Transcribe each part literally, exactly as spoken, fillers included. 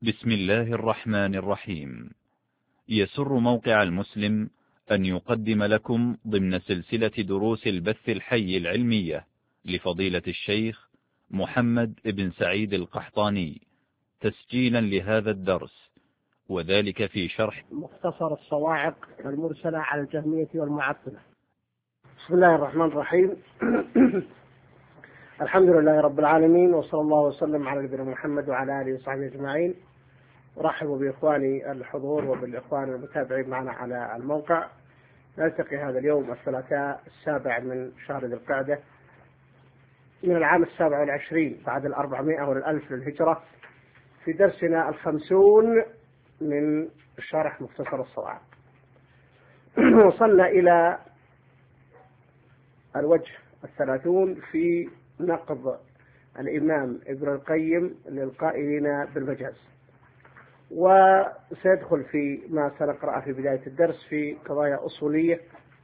بسم الله الرحمن الرحيم. يسر موقع المسلم أن يقدم لكم ضمن سلسلة دروس البث الحي العلمية لفضيلة الشيخ محمد بن سعيد القحطاني تسجيلا لهذا الدرس، وذلك في شرح مختصر الصواعق المرسلة على الجهمية والمعطلة. بسم الله الرحمن الرحيم. الحمد لله رب العالمين، وصلى الله وسلم على نبينا محمد وعلى آله وصحبه أجمعين. أرحب بإخواني الحضور وبالإخوان المتابعين معنا على الموقع. نلتقي هذا اليوم الثلاثاء السابع من شهر ذي القعدة من العام السابع والعشرين بعد الأربعمائة والألف للهجرة في درسنا الخمسون من شرح مختصر الصواعق. وصلنا إلى الوجه الثلاثون في نقض الإمام ابن القيم للقائلين بالمجاز، وسيدخل في ما سنقرأ في بداية الدرس في قضايا أصولية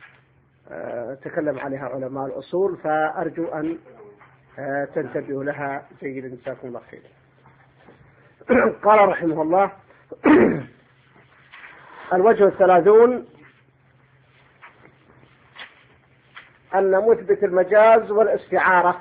تكلم عليها علماء الأصول، فأرجو أن تنتبهوا لها جيدا جزاكم الله خير. قال رحمه الله: الوجه الثلاثون أن مثبت المجاز والاستعارة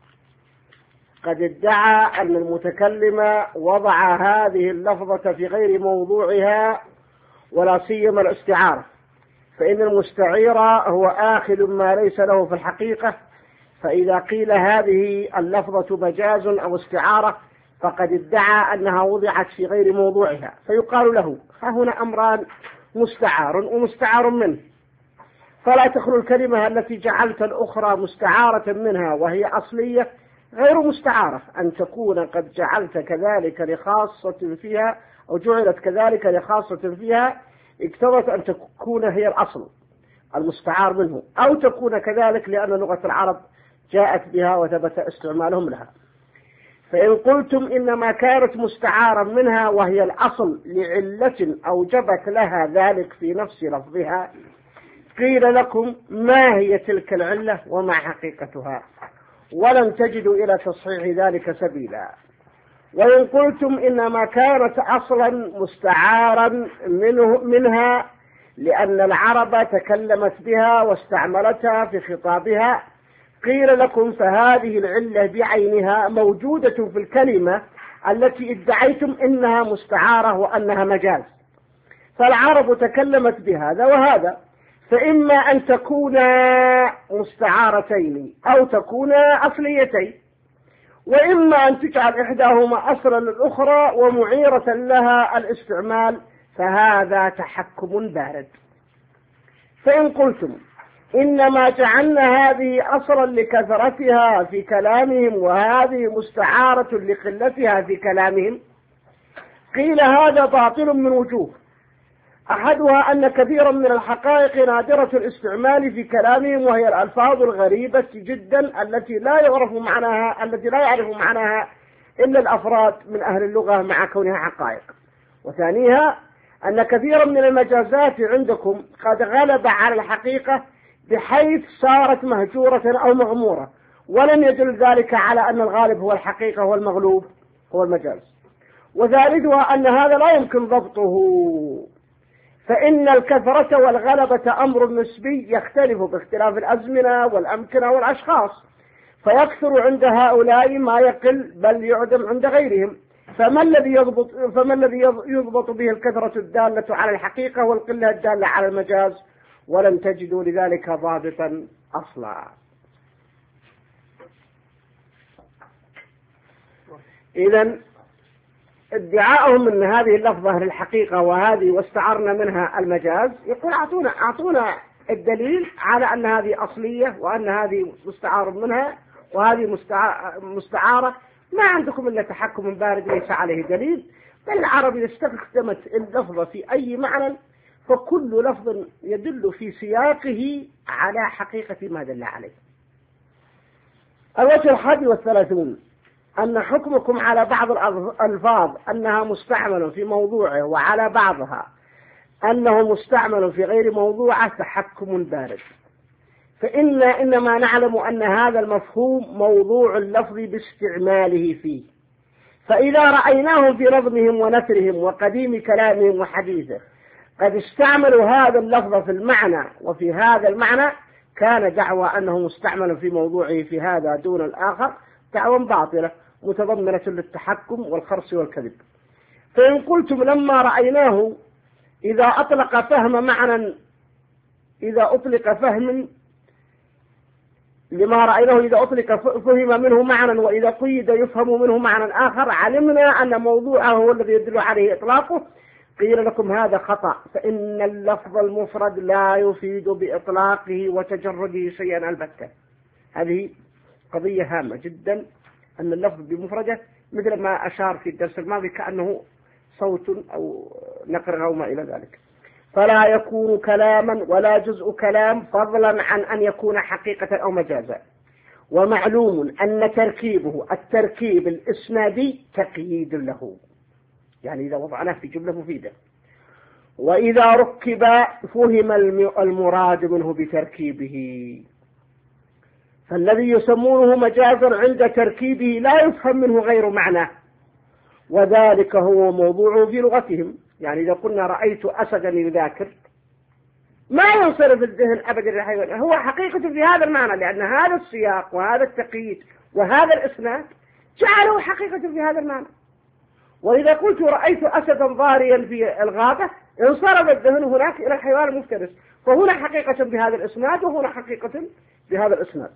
قد ادعى أن المتكلم وضع هذه اللفظة في غير موضوعها، ولا سيما الاستعارة، فإن المستعير هو آخذ ما ليس له في الحقيقة، فإذا قيل هذه اللفظة مجاز أو استعارة فقد ادعى أنها وضعت في غير موضوعها، فيقال له: ها هنا أمران، مستعار ومستعار منه، فلا تخلو الكلمة التي جعلت الأخرى مستعارة منها وهي أصلية غير مستعارة أن تكون قد جعلت كذلك لخاصة فيها، أو جعلت كذلك لخاصة فيها اقتضت أن تكون هي الأصل المستعار منه، أو تكون كذلك لأن لغة العرب جاءت بها وثبت استعمالهم لها. فإن قلتم إنما كانت مستعارا منها وهي الأصل لعلة أوجبت لها ذلك في نفس لفظها، قيل لكم: ما هي تلك العلة وما حقيقتها؟ ولن تجدوا إلى تصحيح ذلك سبيلا. وإن قلتم إنما كانت أصلا مستعارا منه منها لأن العرب تكلمت بها واستعملتها في خطابها، قيل لكم: فهذه العلة بعينها موجودة في الكلمة التي ادعيتم إنها مستعارة وأنها مجاز، فالعرب تكلمت بهذا وهذا، فإما أن تكونا مستعارتين أو تكونا أصليتين، وإما أن تجعل إحداهما أصلا للأخرى ومعيرة لها الاستعمال، فهذا تحكم بارد. فإن قلتم إنما جعلنا هذه أصلا لكثرتها في كلامهم وهذه مستعارة لقلتها في كلامهم، قيل هذا باطل من وجوه. أحدها أن كثيرا من الحقائق نادرة الاستعمال في كلامهم، وهي الألفاظ الغريبة جدا التي لا يعرف معناها التي لا يعرف معناها إلا الأفراد من أهل اللغة مع كونها حقائق. وثانيها أن كثيرا من المجازات عندكم قد غلب على الحقيقة بحيث صارت مهجورة أو مغمورة، ولم يدل ذلك على أن الغالب هو الحقيقة والمغلوب هو المجاز. وثالثها أن هذا لا يمكن ضبطه، فإن الكثرة والغلبة أمر نسبي يختلف باختلاف الأزمنة والأمكنة والأشخاص، فيكثر عند هؤلاء ما يقل بل يعدم عند غيرهم. فما الذي يضبط فما الذي يضبط به الكثرة الدالة على الحقيقة والقلة الدالة على المجاز؟ ولن تجدوا لذلك ضابطا أصلا. إذن ادعاءهم ان هذه اللفظة للحقيقة وهذه واستعرنا منها المجاز، يقول: اعطونا اعطونا الدليل على ان هذه اصلية وان هذه مستعار منها وهذه مستعارة. ما عندكم الا تحكم بارد ليس عليه دليل، بل العرب اذا استخدمت اللفظة في اي معنى فكل لفظ يدل في سياقه على حقيقة ما دل عليه. الوجه الحادي والثلاثون أن حكمكم على بعض الألفاظ أنها مستعمل في موضوعه وعلى بعضها أنه مستعمل في غير موضوعه تحكم بارد، فإنا إنما نعلم أن هذا المفهوم موضوع اللفظ باستعماله فيه، فإذا رأيناهم في نظمهم ونثرهم وقديم كلامهم وحديثه قد استعملوا هذا اللفظ في المعنى وفي هذا المعنى، كان دعوى أنه مستعمل في موضوعه في هذا دون الآخر دعوى باطلة متضمنة للتحكم والخرص والكذب. فإن قلتم لما رأيناه إذا أطلق فهم معنى إذا أطلق فهم لما رأيناه إذا أطلق فهم منه معنى وإذا قيد يفهم منه معنى آخر، علمنا أن موضوعه هو الذي يدل عليه إطلاقه. قيل لكم هذا خطأ، فإن اللفظ المفرد لا يفيد بإطلاقه وتجرده شيئا البتة. هذه قضية هامة جدا، أن اللفظ بمفرده مثل ما أشار في الدرس الماضي كأنه صوت أو نقر أو ما إلى ذلك، فلا يكون كلاما ولا جزء كلام فضلا عن أن يكون حقيقة أو مجازا. ومعلوم أن تركيبه التركيب الإسنادي تقييد له، يعني إذا وضعناه في جملة مفيدة، وإذا ركب فهم المراد منه بتركيبه. فالذي يسمونه مجازا عند تركيبه لا يفهم منه غير معناه، وذلك هو موضوعه في لغتهم. يعني إذا قلنا رأيت أسدا يذاكر ما ينصرف الذهن أبدا للحيوان، هو حقيقة في هذا المعنى، لأن هذا السياق وهذا التقييد وهذا الإسناد جعله حقيقة في هذا المعنى. وإذا قلت رأيت أسدا ضاريا في الغابة انصرف الذهن هناك إلى الحيوان المفترس، فهنا حقيقة بهذا الإسناد وهنا حقيقة بهذا الإسناد.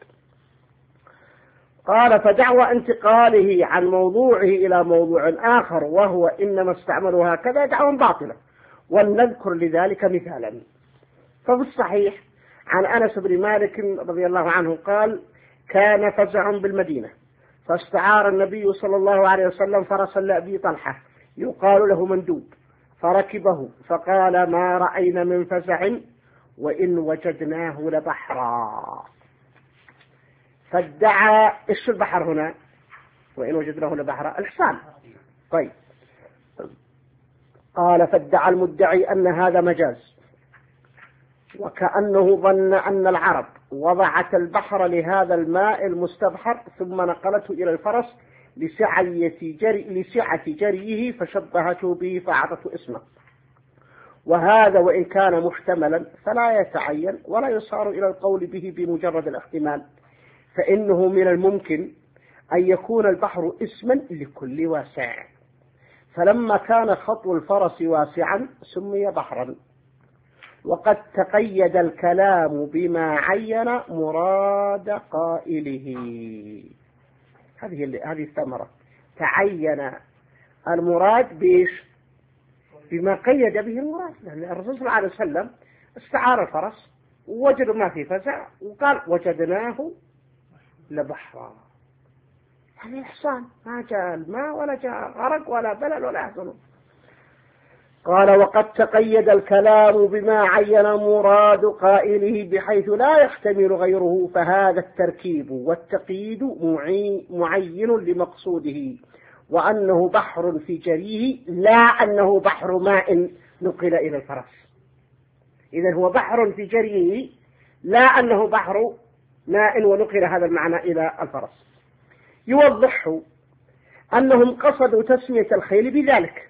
قال فدعوى انتقاله عن موضوعه إلى موضوع آخر وهو إنما استعملوا هكذا دعوى باطلة، ولنذكر لذلك مثالا. ففي الصحيح عن أنس بن مالك رضي الله عنه قال كان فزع بالمدينة فاستعار النبي صلى الله عليه وسلم فرسا لأبي طلحة يقال له مندوب، فركبه فقال ما رأينا من فزع وإن وجدناه لبحرا. فادعى إيش البحر هنا؟ وإن وجدناه لبحرا الحصان. طيب، قال فادعى المدعي أن هذا مجاز، وكأنه ظن أن العرب وضعت البحر لهذا الماء المستبحر ثم نقلته إلى الفرس لسعة جري لسعة جريه فشبهته به فأعطته اسمه. وهذا وإن كان محتملا فلا يتعين ولا يصار إلى القول به بمجرد الاحتمال، فإنه من الممكن أن يكون البحر اسما لكل واسع، فلما كان خطو الفرس واسعا سمي بحرا. وقد تقيد الكلام بما عين مراد قائله. هذه هذه الثمرة، تعين المراد بإيش؟ بما قيد به المراد. لأن الرسول صلى الله عليه وسلم استعار الفرس ووجدوا ما في فزع وقال وجدناه لبحرا. يعني الحصان ما جاء الماء ولا جاء غرق ولا بلل ولا أحزن. قال وقد تقيد الكلام بما عين مراد قائله بحيث لا يحتمل غيره، فهذا التركيب والتقييد معين لمقصوده، وأنه بحر في جريه لا أنه بحر ماء نقل إلى الفرس. إذن هو بحر في جريه لا أنه بحر ماء ونقل هذا المعنى إلى الفرس. يوضح أنهم قصدوا تسمية الخيل بذلك،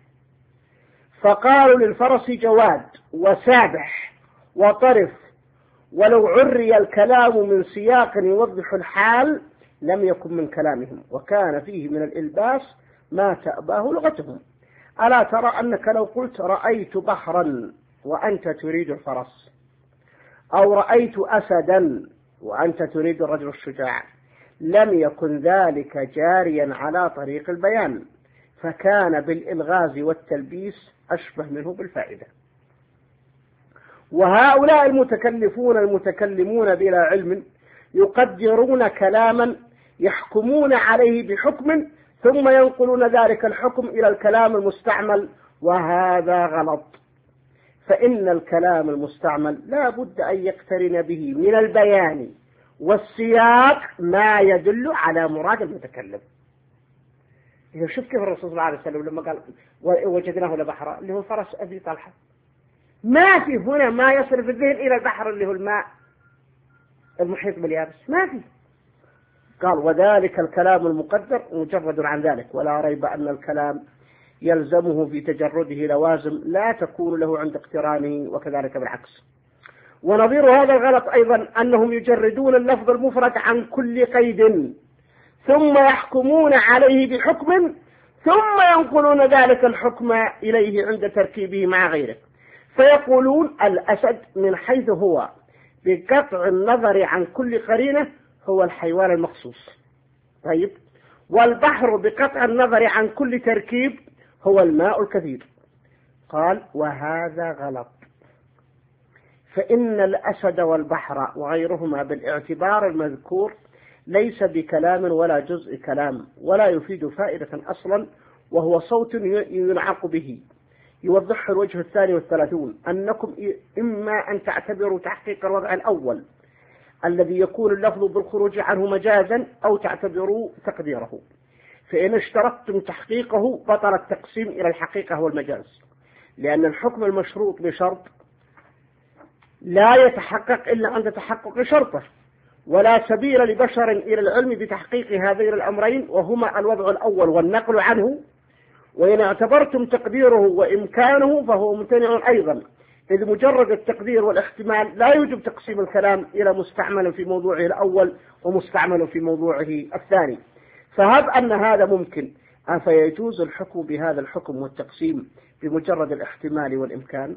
فقالوا للفرس جواد وسابح وطرف، ولو عري الكلام من سياق يوضح الحال لم يكن من كلامهم، وكان فيه من الإلباس ما تأباه لغتهم. ألا ترى أنك لو قلت رأيت بحرا وأنت تريد الفرس، أو رأيت أسدا وأنت تريد الرجل الشجاع، لم يكن ذلك جاريا على طريق البيان، فكان بالإلغاز والتلبيس أشبه منه بالفائدة. وهؤلاء المتكلفون المتكلمون بلا علم يقدرون كلاما يحكمون عليه بحكم ثم ينقلون ذلك الحكم إلى الكلام المستعمل، وهذا غلط. فإن الكلام المستعمل لا بد أن يقترن به من البيان والسياق ما يدل على مراد المتكلم. إذا شوف كيف الرسول صلى الله عليه وسلم لما قال وجدناه لبحرا اللي هو فرس أبي طلحة، ما في هنا ما يصرف الذهن إلى البحر اللي هو الماء المحيط باليابس، ما في. قال وذلك الكلام المقدر مجرد عن ذلك، ولا ريب أن الكلام يلزمه في تجرده لوازم لا تكون له عند اقترانه، وكذلك بالعكس. ونظير هذا الغلط أيضا أنهم يجردون اللفظ المفرد عن كل قيد ثم يحكمون عليه بحكم ثم ينقلون ذلك الحكم إليه عند تركيبه مع غيره، فيقولون الأسد من حيث هو بقطع النظر عن كل قرينة هو الحيوان المخصوص، طيب، والبحر بقطع النظر عن كل تركيب هو الماء الكثير. قال وهذا غلط، فإن الأسد والبحر وغيرهما بالاعتبار المذكور ليس بكلام ولا جزء كلام ولا يفيد فائدة أصلا، وهو صوت ينعق به. يوضح الوجه الثاني والثلاثون أنكم إما أن تعتبروا تحقيق الوضع الأول الذي يكون اللفظ بالخروج عنه مجازا، أو تعتبروا تقديره، فإن اشترطتم تحقيقه بطل التقسيم إلى الحقيقة والمجاز، لأن الحكم المشروط بشرط لا يتحقق إلا عند تحقق شرطه، ولا سبيل لبشر إلى العلم بتحقيق هذين الأمرين، وهما الوضع الأول والنقل عنه. وإن اعتبرتم تقديره وإمكانه فهو ممتنع أيضا، إذ مجرد التقدير والاحتمال لا يوجب تقسيم الكلام إلى مستعمل في موضوعه الأول ومستعمل في موضوعه الثاني. فهب أن هذا ممكن، فيجوز الحكم بهذا الحكم والتقسيم بمجرد الاحتمال والإمكان.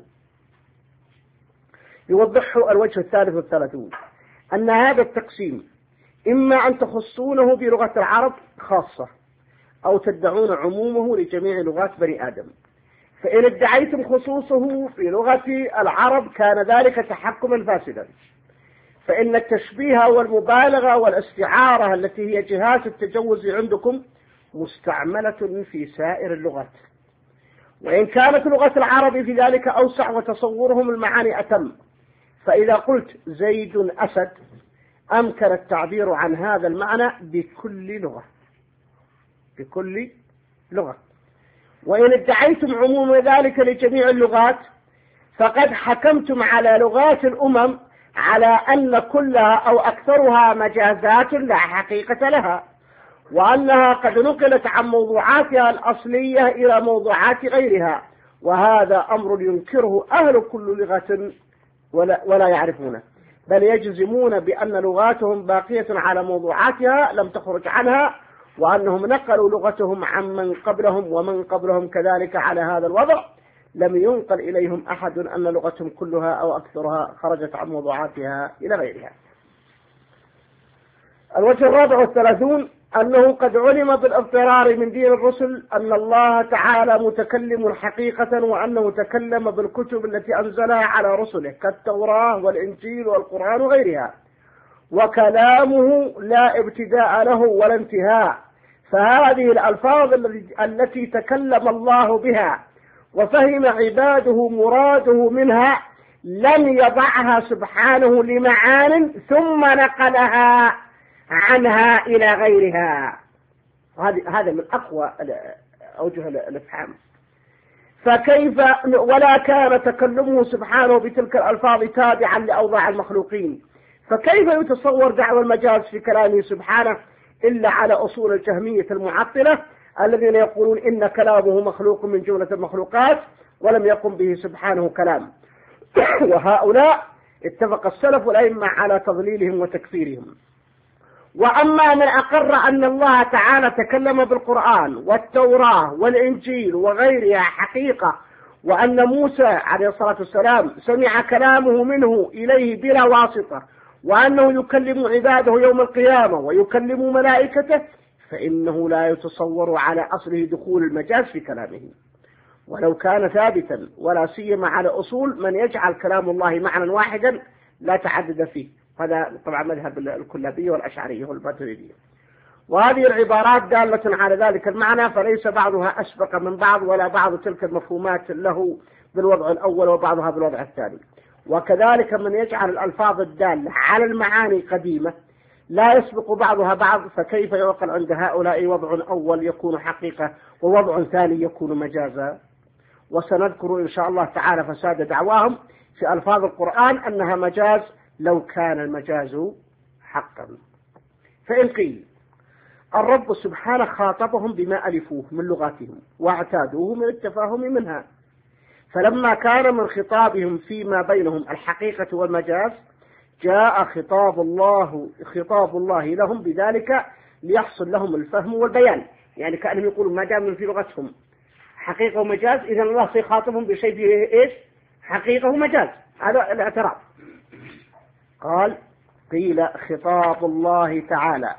يوضح الوجه الثالث والثلاثون أن هذا التقسيم إما أن تخصونه بلغة العرب خاصة، أو تدعون عمومه لجميع لغات بني آدم. فإن ادعيتم خصوصه في لغة العرب كان ذلك تحكما فاسدا، فإن التشبيه والمبالغة والاستعارة التي هي جهاز التجوز عندكم مستعملة في سائر اللغات، وإن كانت لغة العرب في ذلك أوسع وتصورهم المعاني أتم. فإذا قلت زيد أسد أمكن التعبير عن هذا المعنى بكل لغة بكل لغة. وإن ادعيتم عموم ذلك لجميع اللغات فقد حكمتم على لغات الأمم على أن كلها أو أكثرها مجازات لا حقيقة لها، وأنها قد نقلت عن موضوعاتها الأصلية إلى موضوعات غيرها، وهذا أمر ينكره أهل كل لغة ولا, ولا يعرفونه، بل يجزمون بأن لغاتهم باقية على موضوعاتها لم تخرج عنها، وأنهم نقلوا لغتهم عن من قبلهم ومن قبلهم كذلك على هذا الوضع، لم ينقل إليهم أحد أن لغتهم كلها أو أكثرها خرجت عن موضوعاتها إلى غيرها. الوجه الرابع والثلاثون أنه قد علم بالاضطرار من دين الرسل أن الله تعالى متكلم حقيقة، وأنه تكلم بالكتب التي أنزلها على رسله كالتوراة والإنجيل والقرآن وغيرها، وكلامه لا ابتداء له ولا انتهاء. فهذه الألفاظ التي تكلم الله بها وفهم عباده مراده منها لم يضعها سبحانه لمعان ثم نقلها عنها إلى غيرها. هذا من أقوى أوجه الإفهام. فكيف ولا كان تكلمه سبحانه بتلك الألفاظ تابعا لأوضاع المخلوقين، فكيف يتصور دعوى المجاز في كلامه سبحانه إلا على أصول الجهمية المعطلة الذين يقولون إن كلامه مخلوق من جملة المخلوقات ولم يقم به سبحانه كلام. وهؤلاء اتفق السلف والأئمة على تضليلهم وتكفيرهم. وأما من أقر أن الله تعالى تكلم بالقرآن والتوراة والإنجيل وغيرها حقيقة، وأن موسى عليه الصلاة والسلام سمع كلامه منه إليه بلا واسطة، وأنه يكلم عباده يوم القيامة ويكلم ملائكته، فإنه لا يتصور على أصله دخول المجاز في كلامه ولو كان ثابتا، ولا سيما على أصول من يجعل كلام الله معنى واحدا لا تعدد فيه. هذا طبعا مذهب الكلابية والأشعرية والماتريدية. وهذه العبارات دالة على ذلك المعنى، فليس بعضها أسبق من بعض ولا بعض تلك المفهومات له بالوضع الأول وبعضها بالوضع الثاني. وكذلك من يجعل الألفاظ الدالة على المعاني قديمة لا يسبق بعضها بعض، فكيف يعقل عند هؤلاء وضع أول يكون حقيقة ووضع ثاني يكون مجازا؟ وسنذكر إن شاء الله تعالى فساد دعواهم في ألفاظ القرآن أنها مجاز لو كان المجاز حقا. فإن قيل الرب سبحانه خاطبهم بما ألفوه من لغاتهم واعتادوه من التفاهم منها، فلما كان من خطابهم فيما بينهم الحقيقة والمجاز جاء خطاب الله خطاب الله لهم بذلك ليحصل لهم الفهم والبيان، يعني كأنهم يقولوا ما دام في لغتهم حقيقة ومجاز إذن الله سيخاطبهم بشيء فيه إيش؟ حقيقة ومجاز. هذا الاعتراف. قال قيل خطاب الله تعالى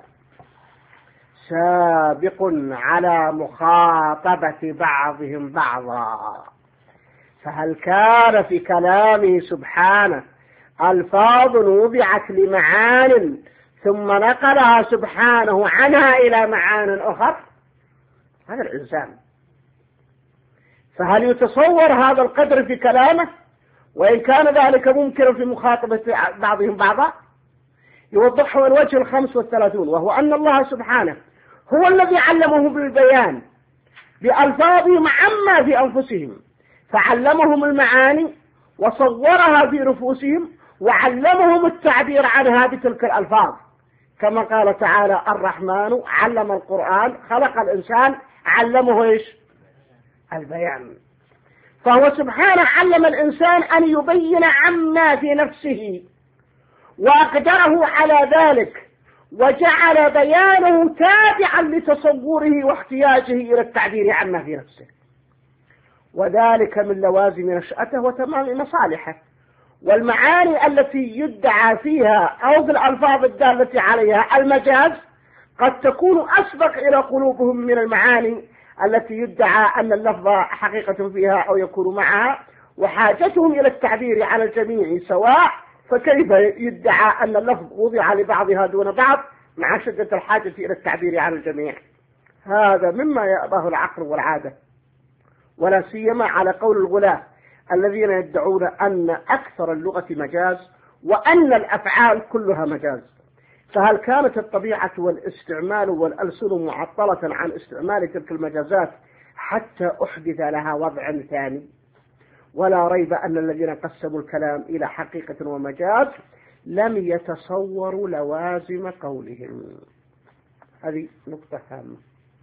سابق على مخاطبة بعضهم بعضا، فهل كان في كلامه سبحانه ألفاظ وضعت لمعان ثم نقلها سبحانه عنها إلى معان أخر؟ هذا الإنسان. فهل يتصور هذا القدر في كلامه وإن كان ذلك ممكنا في مخاطبة بعضهم بعضا؟ يوضحه الوجه الخمس والثلاثون، وهو أن الله سبحانه هو الذي علمهم بالبيان بألفاظهم عما في أنفسهم، فعلمهم المعاني وصورها في نفوسهم وعلمهم التعبير عنها بتلك الألفاظ، كما قال تعالى الرحمن علم القرآن خلق الإنسان علمه إيش؟ البيان. فهو سبحانه علم الإنسان أن يبين عما في نفسه وأقدره على ذلك وجعل بيانه تابعا لتصوره واحتياجه إلى التعبير عما في نفسه، وذلك من لوازم نشأته وتمام مصالحه. والمعاني التي يدعى فيها أو في الألفاظ الدالة عليها المجاز قد تكون أسبق إلى قلوبهم من المعاني التي يدعى أن اللفظ حقيقة فيها أو يكون معها، وحاجتهم إلى التعبير على الجميع سواء، فكيف يدعى أن اللفظ وضع لبعضها دون بعض مع شدة الحاجة إلى التعبير على الجميع؟ هذا مما يأباه العقل والعادة، ولا سيما على قول الغلاة الذين يدعون أن أكثر اللغة مجاز وأن الأفعال كلها مجاز. فهل كانت الطبيعة والاستعمال والألسن معطلة عن استعمال تلك المجازات حتى أحدث لها وضع ثاني؟ ولا ريب أن الذين قسموا الكلام إلى حقيقة ومجاز لم يتصوروا لوازم قولهم. هذه نقطة هامة.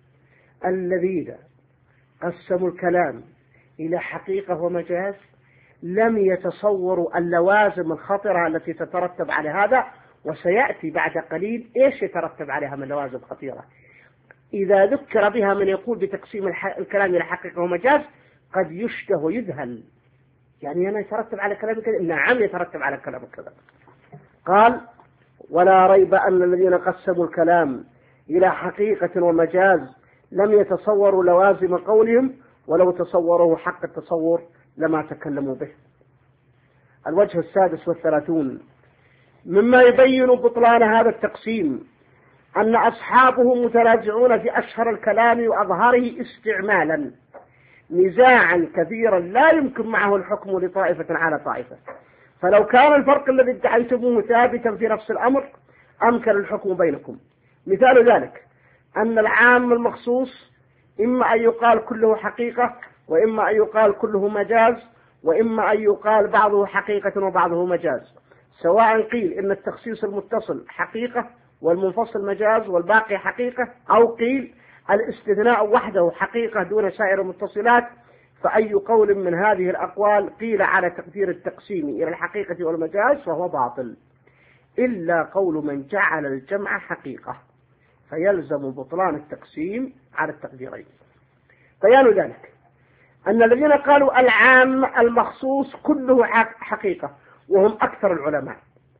الذين قسموا الكلام إلى حقيقة ومجاز لم يتصوروا اللوازم الخطرة التي تترتب على هذا، وسيأتي بعد قليل إيش يترتب عليها من لوازم خطيرة. إذا ذكر بها من يقول بتقسيم الكلام إلى حقيقة ومجاز قد يشتهى ويذهل، يعني أنا يترتب على كلام كذا؟ نعم يترتب على كلام كذا. قال ولا ريب أن الذين قسموا الكلام إلى حقيقة ومجاز لم يتصوروا لوازم قولهم، ولو تصوروه حق التصور لما تكلموا به. الوجه السادس والثلاثون مما يبين بطلان هذا التقسيم أن أصحابه متنازعون في أشهر الكلام وأظهره استعمالا نزاعا كثيرا لا يمكن معه الحكم لطائفة على طائفة، فلو كان الفرق الذي ادعيتموه ثابتا في نفس الأمر أمكن الحكم بينكم. مثال ذلك أن العام المخصوص إما أن يقال كله حقيقة وإما أن يقال كله مجاز وإما أن يقال بعضه حقيقة وبعضه مجاز، سواء قيل إن التخصيص المتصل حقيقة والمنفصل مجاز والباقي حقيقة، أو قيل الاستثناء وحده حقيقة دون سائر المتصلات، فأي قول من هذه الأقوال قيل على تقدير التقسيم إلى الحقيقة والمجاز فهو باطل، إلا قول من جعل الجمع حقيقة فيلزم بطلان التقسيم على التقديرين. بيان ذلك أن الذين قالوا العام المخصوص كله حقيقة وهم أكثر العلماء،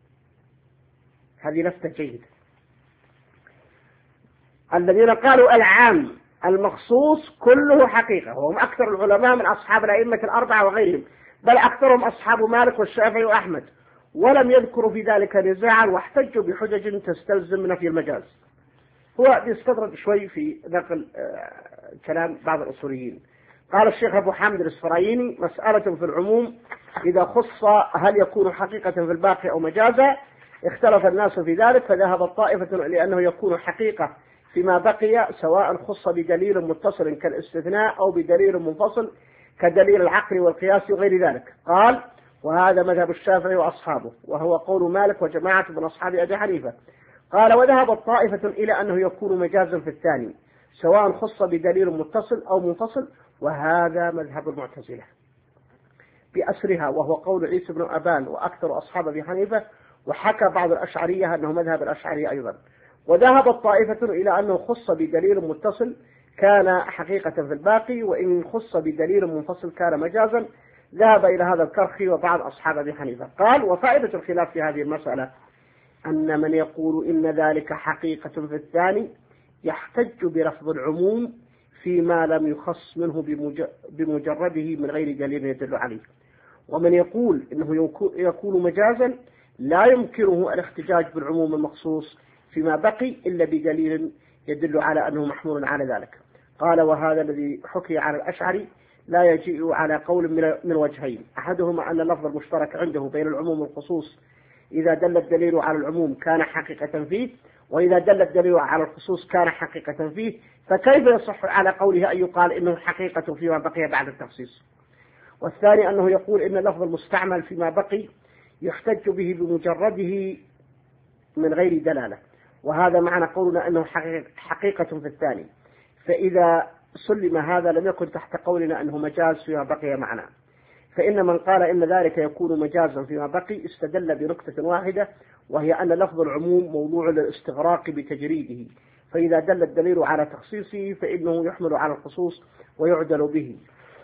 هذه لفتة جيدة. الذين قالوا العام المخصوص كله حقيقة وهم أكثر العلماء من أصحاب الأئمة الأربعة وغيرهم، بل أكثرهم أصحاب مالك والشافعي وأحمد، ولم يذكروا في ذلك نزاعا واحتجوا بحجج تستلزم نفي المجاز. هو بيستدرج شوي في نقل كلام بعض الأصوليين. قال الشيخ أبو حامد الإسفرايني مسألة في العموم إذا خص هل يكون حقيقة في الباقي أو مجازا، اختلف الناس في ذلك، فذهب الطائفة لأنه يكون حقيقة فيما بقي سواء خص بدليل متصل كالاستثناء أو بدليل منفصل كدليل العقل والقياس وغير ذلك. قال وهذا مذهب الشافعي وأصحابه، وهو قول مالك وجماعة من أصحاب أبي حنيفة. قال وذهبت طائفة إلى أنه يكون مجازا في الثاني سواء خص بدليل متصل أو منفصل، وهذا مذهب المعتزلة بأسرها، وهو قول عيسى بن أبان وأكثر أصحاب أبي حنيفة، وحكى بعض الأشعرية أنه مذهب الأشعرية أيضا. وذهبت طائفة إلى أنه خص بدليل متصل كان حقيقة في الباقي، وإن خص بدليل منفصل كان مجازا. ذهب إلى هذا الكرخي وبعض أصحاب أبي حنيفة. قال وفائدة الخلاف في هذه المسألة أن من يقول إن ذلك حقيقة في الثاني يحتج برفض العموم فيما لم يخص منه بمجرده من غير دليل يدل عليه، ومن يقول إنه يكون مجازا لا يمكنه الاحتجاج بالعموم المخصوص فيما بقي إلا بدليل يدل على أنه محمول على ذلك. قال وهذا الذي حكي على الأشعري لا يجيء على قول من وجهين، أحدهما أن اللفظ المشترك عنده بين العموم والخصوص إذا دل الدليل على العموم كان حقيقة فيه، وإذا دل الدليل على الخصوص كان حقيقة فيه، فكيف يصح على قوله أن يقال إنه حقيقة فيما بقي بعد التخصيص؟ والثاني أنه يقول إن اللفظ المستعمل فيما بقي يحتج به بمجرده من غير دلالة، وهذا معنى قولنا أنه حقيقة في الثاني، فإذا سلم هذا لم يكن تحت قولنا أنه مجاز فيما بقي معنا. فإن من قال إن ذلك يكون مجازا فيما بقي استدل بنقطة واحدة، وهي أن لفظ العموم موضوع للاستغراق بتجريده، فإذا دل الدليل على تخصيصه فإنه يحمل على الخصوص ويعدل به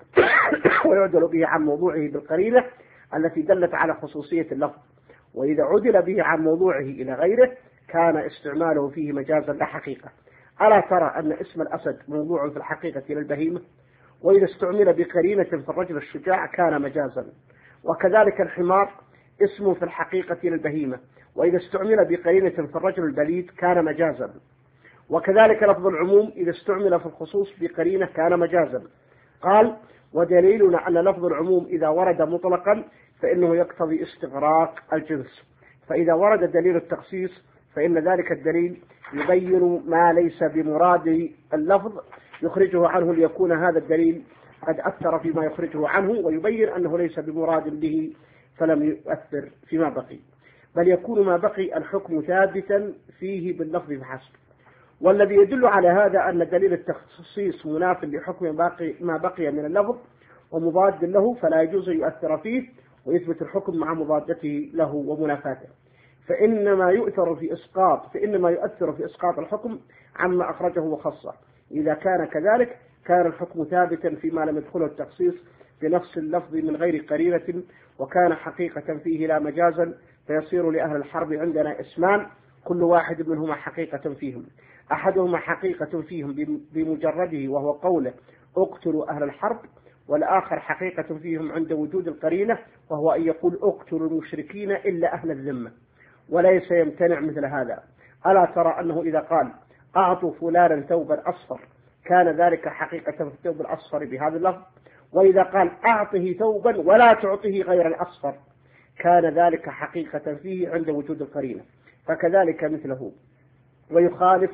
ويعدل به عن موضوعه بالقرينة التي دلت على خصوصية اللفظ، وإذا عدل به عن موضوعه إلى غيره كان استعماله فيه مجازا لا حقيقة. ألا ترى أن اسم الأسد موضوع في الحقيقة للبهيمة، وإذا استعمل بقرينة في الرجل الشجاع كان مجازا، وكذلك الحمار اسم في الحقيقة للبهيمة، وإذا استعمل بقرينة في الرجل البليد كان مجازا، وكذلك لفظ العموم إذا استعمل في الخصوص بقرينة كان مجازا. قال ودليلنا أن لفظ العموم إذا ورد مطلقا فإنه يقتضي استغراق الجنس، فإذا ورد دليل التخصيص فإن ذلك الدليل يبين ما ليس بمراد اللفظ يخرجه عنه ليكون هذا الدليل قد أثر فيما يخرجه عنه، ويبين أنه ليس بمراد به فلم يؤثر فيما بقي، بل يكون ما بقي الحكم ثابتا فيه باللفظ فحسب. والذي يدل على هذا أن دليل التخصيص مناف لحكم باقي ما بقي من اللفظ ومضاد له، فلا يجوز يؤثر فيه ويثبت الحكم مع مضادته له ومنافاته، فإنما يؤثر في إسقاط فإنما يؤثر في إسقاط الحكم عما أخرجه وخصه. إذا كان كذلك كان الحكم ثابتا فيما لم يدخله التخصيص بنفس اللفظ من غير قرينة، وكان حقيقة فيه لا مجازا، فيصير لأهل الحرب عندنا اسمان كل واحد منهما حقيقة فيهم، أحدهما حقيقة فيهم بمجرده وهو قوله اقتلوا أهل الحرب، والآخر حقيقة فيهم عند وجود القرينة وهو أن يقول اقتلوا المشركين إلا أهل الذمة، وليس يمتنع مثل هذا. ألا ترى أنه إذا قال أعطوا فلانا ثوبا أصفر كان ذلك حقيقة في الثوب الأصفر بهذا اللفظ، وإذا قال أعطه ثوبا ولا تعطه غير الأصفر كان ذلك حقيقة فيه عند وجود القرينة، فكذلك مثله. ويخالف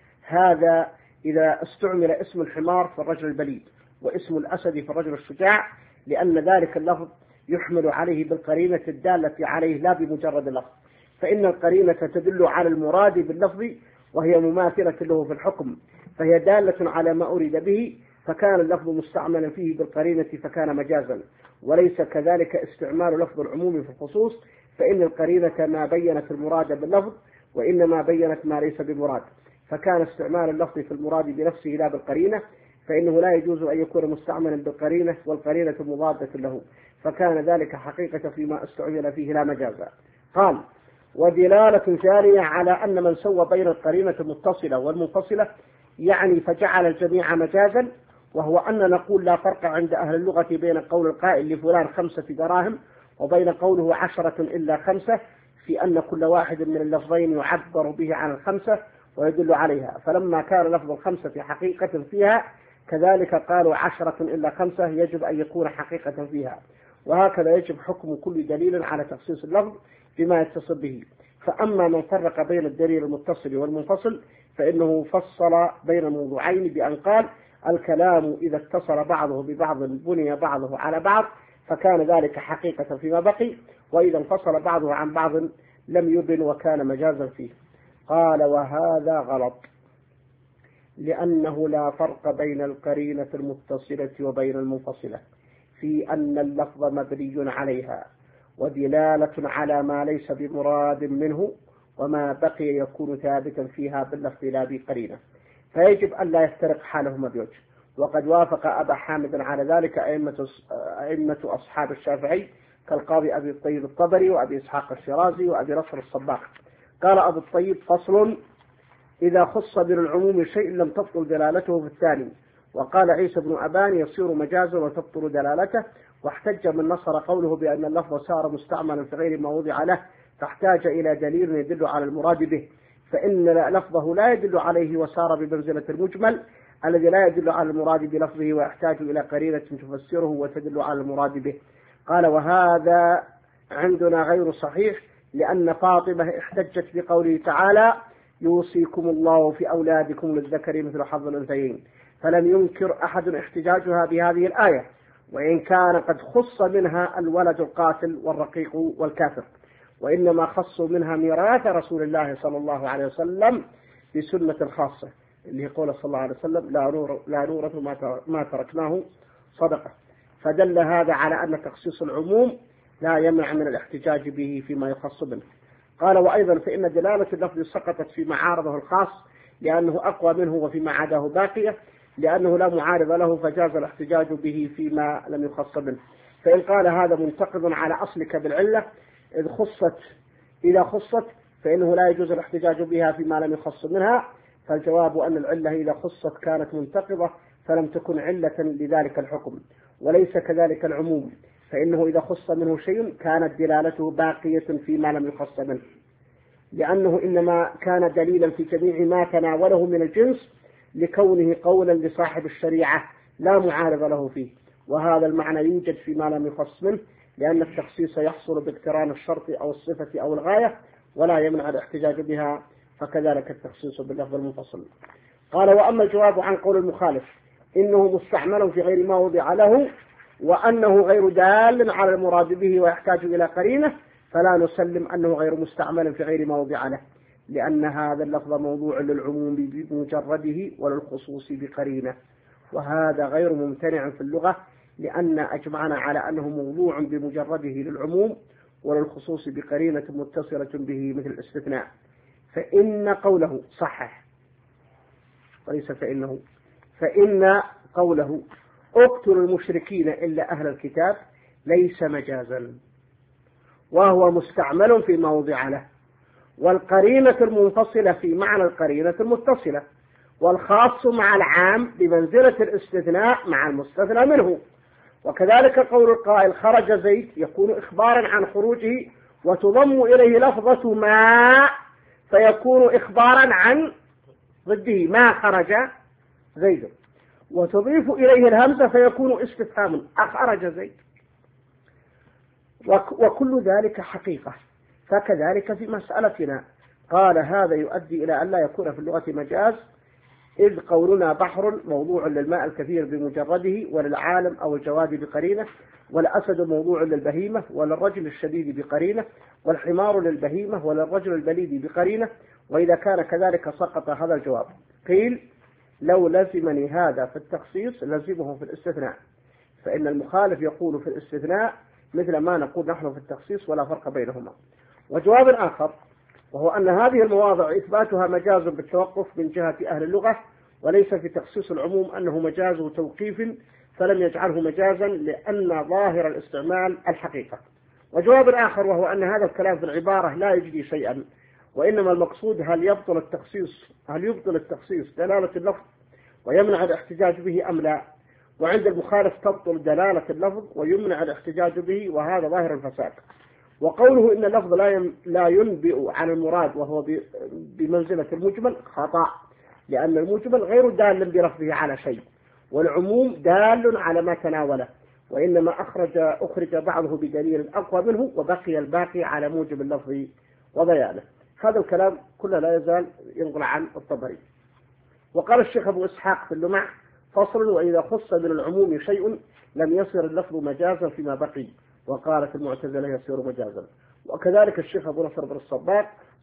هذا إذا استعمل اسم الحمار في الرجل البليد واسم الأسد في الرجل الشجاع، لأن ذلك اللفظ يحمل عليه بالقرينة الدالة عليه لا بمجرد اللفظ، فإن القرينة تدل على المراد باللفظ وهي مماثلة له في الحكم، فهي دالة على ما أريد به، فكان اللفظ مستعملا فيه بالقرينة فكان مجازا. وليس كذلك استعمال لفظ العموم في الخصوص، فإن القرينة ما بينت المراد باللفظ وإنما بينت ما ليس بمراد، فكان استعمال اللفظ في المراد بنفسه لا بالقرينة، فإنه لا يجوز أن يكون مستعملا بالقرينة والقرينة مضادة له، فكان ذلك حقيقة فيما استعمل فيه لا مجازا. قال ودلالة ثانية على أن من سوى بين القرينة المتصلة والمنفصلة يعني فجعل الجميع مجازا، وهو أن نقول لا فرق عند أهل اللغة بين قول القائل لفلان خمسة دراهم وبين قوله عشرة إلا خمسة، في أن كل واحد من اللفظين يعبر به عن الخمسة ويدل عليها، فلما كان لفظ الخمسة حقيقة فيها كذلك قالوا عشرة إلا خمسة يجب أن يكون حقيقة فيها، وهكذا يجب حكم كل دليل على تخصيص اللفظ بما يتصل به. فأما من فرق بين الدليل المتصل والمنفصل فإنه فصل بين الموضوعين بأن قال الكلام إذا اتصل بعضه ببعض بني بعضه على بعض فكان ذلك حقيقة فيما بقي، وإذا انفصل بعضه عن بعض لم يبن وكان مجازا فيه. قال وهذا غلط، لأنه لا فرق بين القرينة المتصلة وبين المنفصلة في أن اللفظ مبني عليها ودلالة على ما ليس بمراد منه، وما بقي يكون ثابتا فيها باللفظ لا بقرينة، فيجب أن لا يفترق حالهما بوجه. وقد وافق أبا حامد على ذلك أئمة أئمة أصحاب الشافعي كالقاضي أبي الطيب الطبري وأبي إسحاق الشيرازي وأبي نصر الصباغ. قال أبو الطيب: فصل: إذا خص بالعموم شيء لم تبطل دلالته في الثاني. وقال عيسى بن أبان: يصير مجازا وتبطل دلالته. واحتج من نصر قوله بأن اللفظ صار مستعملا في غير ما وضع له، فاحتاج إلى دليل يدل على المراد به، فإن لفظه لا يدل عليه وصار بمنزلة المجمل الذي لا يدل على المراد بلفظه، ويحتاج إلى قرينة تفسره وتدل على المراد به. قال: وهذا عندنا غير صحيح، لأن فاطمة احتجت بقوله تعالى: يوصيكم الله في أولادكم للذكر مثل حظ الأنثيين، فلم ينكر أحد احتجاجها بهذه الآية، وإن كان قد خص منها الولد القاتل والرقيق والكافر، وإنما خصوا منها ميراث رسول الله صلى الله عليه وسلم بسنة خاصة، اللي يقول صلى الله عليه وسلم: لا نور لا نورث ما تركناه صدقة. فدل هذا على أن تخصيص العموم لا يمنع من الاحتجاج به فيما يخص منه. قال: وأيضا فإن دلالة اللفظ سقطت في معارضه الخاص، لأنه أقوى منه، وفيما عداه باقية، لأنه لا معارض له، فجاز الاحتجاج به فيما لم يخص منه. فإن قال هذا منتقض على أصلك بالعلة إذ خصت إذا خصت فإنه لا يجوز الاحتجاج بها فيما لم يخص منها، فالجواب أن العلة إذا خصت كانت منتقضة فلم تكن علة لذلك الحكم، وليس كذلك العموم، فإنه إذا خص منه شيء كانت دلالته باقية فيما لم يخص منه، لأنه إنما كان دليلا في جميع ما تناوله من الجنس لكونه قولا لصاحب الشريعة لا معارض له فيه. وهذا المعنى يوجد فيما لم يخص منه، لأن التخصيص يحصل باقتران الشرط أو الصفة أو الغاية، ولا يمنع الاحتجاج بها، فكذلك التخصيص باللفظ المنفصل. قال: وأما الجواب عن قول المخالف إنه مستعمل في غير ما وضع له، وأنه غير دال على المراد به ويحتاج إلى قرينة، فلا نسلم أنه غير مستعمل في غير ما وضع له، لأن هذا اللفظ موضوع للعموم بمجرده وللخصوص بقرينة، وهذا غير ممتنع في اللغة، لأن أجمعنا على أنه موضوع بمجرده للعموم وللخصوص بقرينة متصلة به مثل الاستثناء. فإن قوله صحح وليس فإنه فإن قوله اقتلوا المشركين إلا أهل الكتاب ليس مجازا، وهو مستعمل في موضع له، والقرينة المنفصلة في معنى القرينة المتصلة، والخاص مع العام بمنزلة الاستثناء مع المستثنى منه. وكذلك قول القائل خرج زيد يكون إخبارا عن خروجه، وتضم إليه لفظة ما فيكون إخبارا عن ضده ما خرج زيد، وتضيف إليه الهمزة فيكون استفهاما أخرج زيد، وكل ذلك حقيقة. فكذلك في مسألتنا. قال: هذا يؤدي إلى أن لا يكون في اللغة مجاز، إذ قولنا بحر موضوع للماء الكثير بمجرده، وللعالم أو الجواد بقرينة، والأسد موضوع للبهيمة وللرجل الشديد بقرينة، والحمار للبهيمة وللرجل البليد بقرينة. وإذا كان كذلك سقط هذا الجواب. قيل: لو لزمني هذا في التخصيص لزمه في الاستثناء، فإن المخالف يقول في الاستثناء مثل ما نقول نحن في التخصيص، ولا فرق بينهما. وجواب آخر، وهو أن هذه المواضع إثباتها مجاز بالتوقف من جهة أهل اللغة، وليس في تخصيص العموم أنه مجاز توقيف، فلم يجعله مجازا لأن ظاهر الاستعمال الحقيقة. وجواب آخر، وهو أن هذا الكلام في العبارة لا يجدي شيئا، وإنما المقصود هل يبطل التخصيص هل يبطل التخصيص دلالة اللفظ ويمنع الاحتجاج به أم لا. وعند المخالف تبطل دلالة اللفظ ويمنع الاحتجاج به، وهذا ظاهر الفساد. وقوله إن اللفظ لا لا ينبئ عن المراد وهو بمنزلة المجمل خطأ، لأن المجمل غير دال بلفظه على شيء، والعموم دال على ما تناوله، وإنما أخرج أخرج بعضه بدليل أقوى منه، وبقي الباقي على موجب اللفظ وبيانه. هذا الكلام كله لا يزال ينقل عن الطبري. وقال الشيخ أبو إسحاق في اللمع: فصل: وإذا خص من العموم شيء لم يصر اللفظ مجازا فيما بقي، وقالت المعتزلة يصير مجازا. وكذلك الشيخ أبو نصر بن الصباغ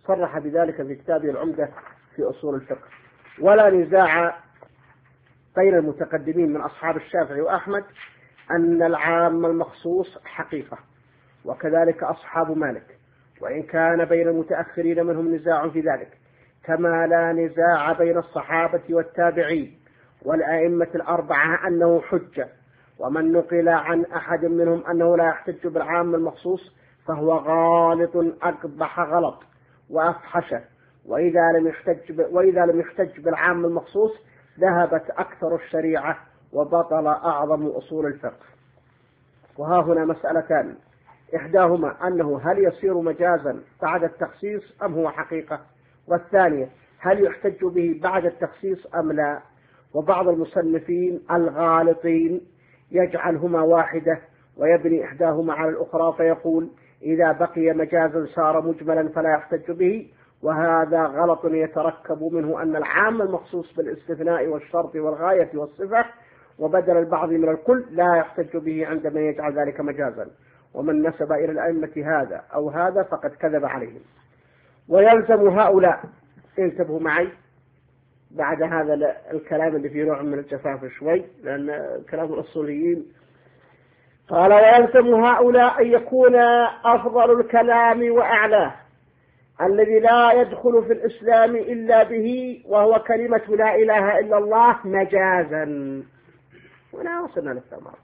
صرح بذلك في كتابه العمدة في أصول الفقه. ولا نزاع بين المتقدمين من أصحاب الشافعي وأحمد أن العام المخصوص حقيقة، وكذلك أصحاب مالك، وإن كان بين المتأخرين منهم نزاع في ذلك، كما لا نزاع بين الصحابة والتابعين والأئمة الأربعة أنه حجة. ومن نقل عن أحد منهم أنه لا يحتج بالعام المخصوص فهو غالط أقبح غلط وأفحش. وإذا لم يحتج وإذا لم يحتج بالعام المخصوص ذهبت أكثر الشريعة وبطل أعظم أصول الفقه. وها هنا مسألتان، إحداهما أنه هل يصير مجازا بعد التخصيص أم هو حقيقة، والثانية هل يحتج به بعد التخصيص أم لا. وبعض المصنفين الغالطين يجعلهما واحدة ويبني إحداهما على الأخرى فيقول إذا بقي مجازا صار مجملا فلا يحتج به، وهذا غلط يتركب منه أن العام المخصوص بالاستثناء والشرط والغاية والصفة وبدل البعض من الكل لا يحتج به عندما يجعل ذلك مجازا. ومن نسب إلى الأئمة هذا أو هذا فقد كذب عليهم. ويلزم هؤلاء، انتبهوا معي بعد هذا الكلام اللي فيه نوع من الجفاف شوي لأن كلام الأصوليين، قال ويلزم هؤلاء أن يكون أفضل الكلام وأعلاه الذي لا يدخل في الإسلام إلا به وهو كلمة لا إله إلا الله مجازا. ولا وصلنا للثمار.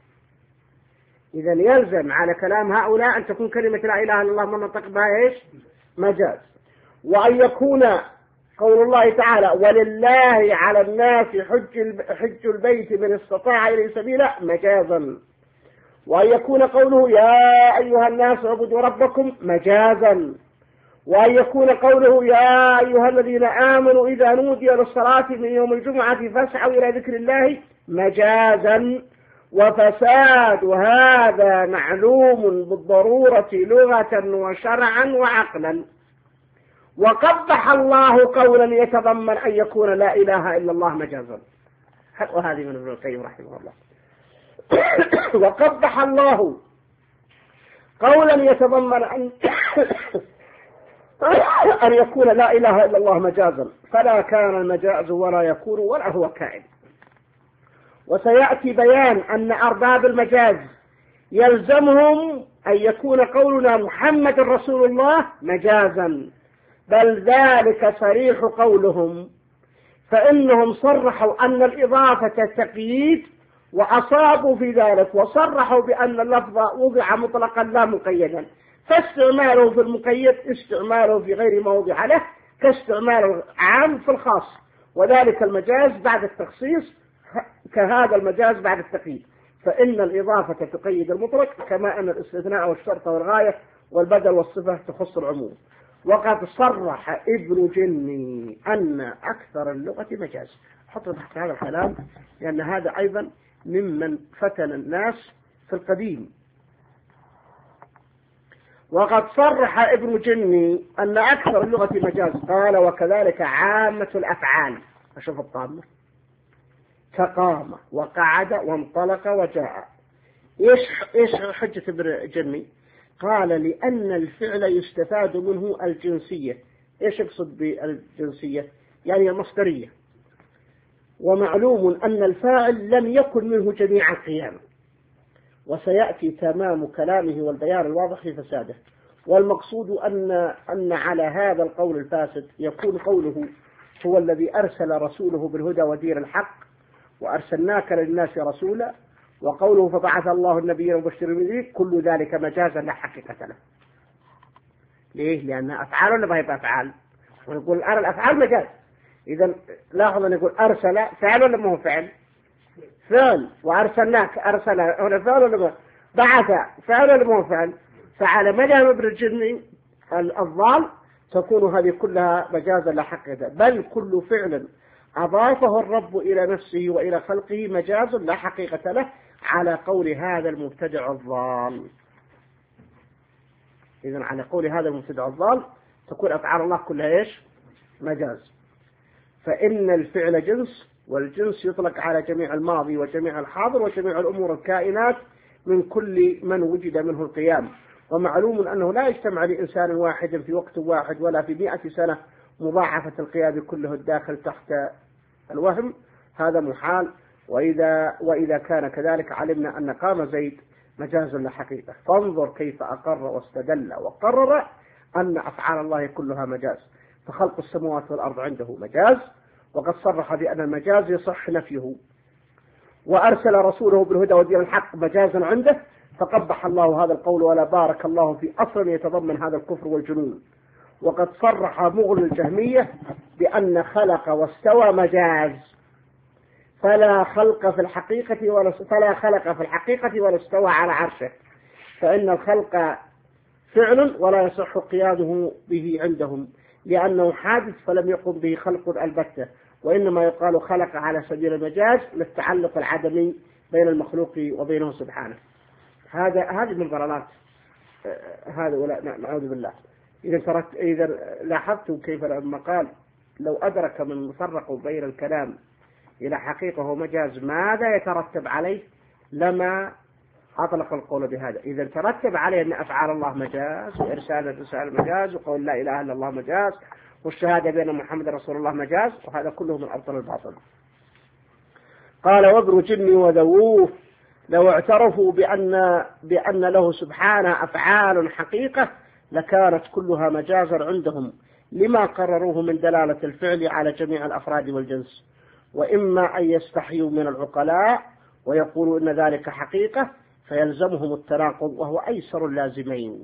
إذا يلزم على كلام هؤلاء أن تكون كلمة لا إله إلا الله من نطق بها إيش؟ مجاز. وأن يكون قول الله تعالى ولله على الناس حج حج البيت من استطاع إليه سبيلا مجازا. وأن يكون قوله يا أيها الناس اعبدوا ربكم مجازا. وأن يكون قوله يا أيها الذين آمنوا إذا نودي للصلاة من يوم الجمعة فاسعوا إلى ذكر الله مجازا. وفساد هذا معلوم بالضرورة لغة وشرعا وعقلا. وقبح الله قولا يتضمن أن يكون لا إله إلا الله مجازا. وهذه من ابن القيم رحمه الله. وقبح الله قولا يتضمن أن أن يكون لا إله إلا الله مجازا، فلا كان المجاز ولا يكون ولا هو كائن. وسيأتي بيان أن أرباب المجاز يلزمهم أن يكون قولنا محمد رسول الله مجازا، بل ذلك صريح قولهم، فإنهم صرحوا أن الإضافة تقييد وأصابوا في ذلك وصرحوا بأن اللفظ وضع مطلقا لا مقيدا، فاستعماله في المقيد استعماله في غير موضع له كاستعمال العام في الخاص، وذلك المجاز بعد التخصيص كهذا المجاز بعد التقييد، فإن الإضافة تقيد المطلق كما أن الاستثناء والشرط والغاية والبدل والصفة تخص العموم. وقد صرح ابن جني أن أكثر اللغة مجاز. حطوا تحت هذا الكلام لأن هذا أيضا ممن فتن الناس في القديم. وقد صرح ابن جني أن أكثر اللغة مجاز، قال وكذلك عامة الأفعال. أشوف الطامة كقام وقعد وانطلق وجاء. إيش إيش حجة ابن جني؟ قال لأن الفعل يستفاد منه الجنسية. إيش يقصد بالجنسية؟ يعني المصدرية. ومعلوم أن الفاعل لم يكن منه جميع القيام، وسيأتي تمام كلامه والبيان الواضح في فساده. والمقصود أن أن على هذا القول الفاسد يكون قوله هو الذي أرسل رسوله بالهدى ودين الحق وأرسلناك للناس رسولا، وقوله فبعث الله النبيين مبشرين ومنذرين، كل ذلك مجازا لا حقيقة له. ليه؟ لأن أفعال ولا ما هي أفعال؟ ونقول أرى الأفعال مجاز. إذا لاحظ أن يقول أرسل فعل ولا ما هو فعل؟ فعل. وأرسلناك أرسل هنا فعل ولا ما؟ بعث فعل ولا ما هو فعل؟ فعلى مذهب ابن الجني الضال تكون هذه كلها مجازا لا حقيقة، بل كل فعل أضافه الرب إلى نفسه وإلى خلقه مجاز لا حقيقة له، على قول هذا المبتدع الضال. إذن على قول هذا المبتدع الضال تكون أفعال الله كلها إيش؟ مجاز. فإن الفعل جنس، والجنس يطلق على جميع الماضي وجميع الحاضر وجميع الأمور الكائنات من كل من وجد منه القيام. ومعلوم أنه لا يجتمع لإنسان واحد في وقت واحد ولا في مئة سنة مضاعفة القيام كله الداخل تحت الوهم، هذا محال. وإذا, وإذا كان كذلك علمنا أن قام زيد مجاز لحقيقة. فانظر كيف أقر واستدل وقرر أن أفعال الله كلها مجاز، فخلق السماوات والأرض عنده مجاز، وقد صرح بأن المجاز يصح نفيه، وأرسل رسوله بالهدى ودين الحق مجازا عنده، فقبح الله هذا القول ولا بارك الله في أصل يتضمن هذا الكفر والجنون. وقد صرح مغل الجهمية بأن خلق واستوى مجاز، فلا خلق في الحقيقة ولا فلا خلق في الحقيقة ولا استوى على عرشه، فإن الخلق فعل ولا يصح قيامه به عندهم لأنه حادث فلم يقم به خلق البتة، وإنما يقال خلق على سبيل المجاز للتعلق العدمي بين المخلوق وبينه سبحانه. هذا هذه من ضلالات هذا، نعوذ بالله. إذا ترك إذا لاحظتم كيف لما قال لو أدرك من فرق بين الكلام إلى حقيقة ومجاز ماذا يترتب عليه لما أطلق القول بهذا. إذا ترتب عليه أن أفعال الله مجاز، وإرسال الرسالة مجاز، وقول لا إله إلا الله مجاز، والشهادة بأن محمد رسول الله مجاز، وهذا كله من أبطل الباطل. قال وابن جني وذووه لو اعترفوا بأن, بأن له سبحانه أفعال حقيقة لكانت كلها مجازا عندهم لما قرروه من دلالة الفعل على جميع الأفراد والجنس، وإما أن يستحيوا من العقلاء ويقولوا إن ذلك حقيقة فيلزمهم التناقض وهو أيسر اللازمين.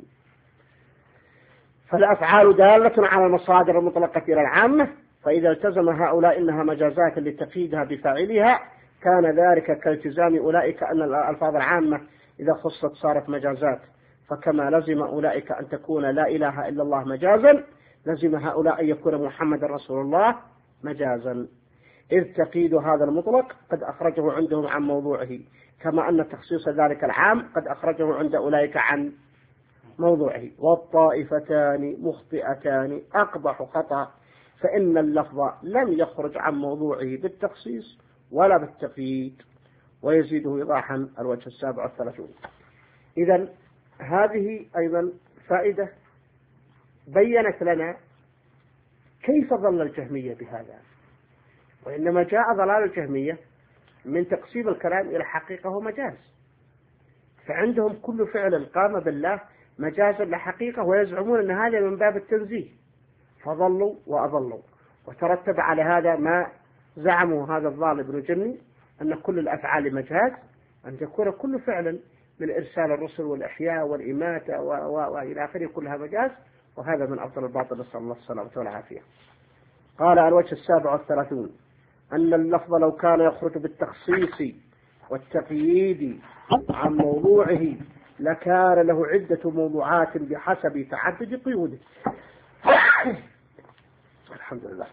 فالأفعال دالة على المصادر المطلقة إلى العامة، فإذا التزم هؤلاء إنها مجازات لتقييدها بفاعلها كان ذلك كالتزام أولئك أن الألفاظ العامة إذا خصت صارت مجازات، فكما لزم أولئك أن تكون لا إله إلا الله مجازا لزم هؤلاء أن يكون محمد رسول الله مجازا، إذ تقييد هذا المطلق قد أخرجه عندهم عن موضوعه، كما أن تخصيص ذلك العام قد أخرجه عند أولئك عن موضوعه. والطائفتان مخطئتان أقبح خطأ، فإن اللفظ لم يخرج عن موضوعه بالتخصيص ولا بالتقييد. ويزيده إيضاحا الوجه السابع والثلاثون. إذن هذه أيضا فائدة بيّنت لنا كيف ظل الجهمية بهذا، وإنما جاء ضلال الجهمية من تقسيم الكلام إلى حقيقة ومجاز، فعندهم كل فعل قام بالله مجازا لحقيقة، ويزعمون أن هذا من باب التنزيه، فضلوا وأضلوا. وترتب على هذا ما زعموا هذا الضال ابن جني أن كل الأفعال مجاز، أن تكون كل فعل من إرسال الرسل والإحياء والإماتة وإلى آخره كلها مجاز، وهذا من أفضل الباطل، نسأل الله السلامة والعافية. قال الوجه السابع والثلاثون أن اللفظ لو كان يخرج بالتخصيص والتقييد عن موضوعه لكان له عدة موضوعات بحسب تعدد قيوده. الحمد لله.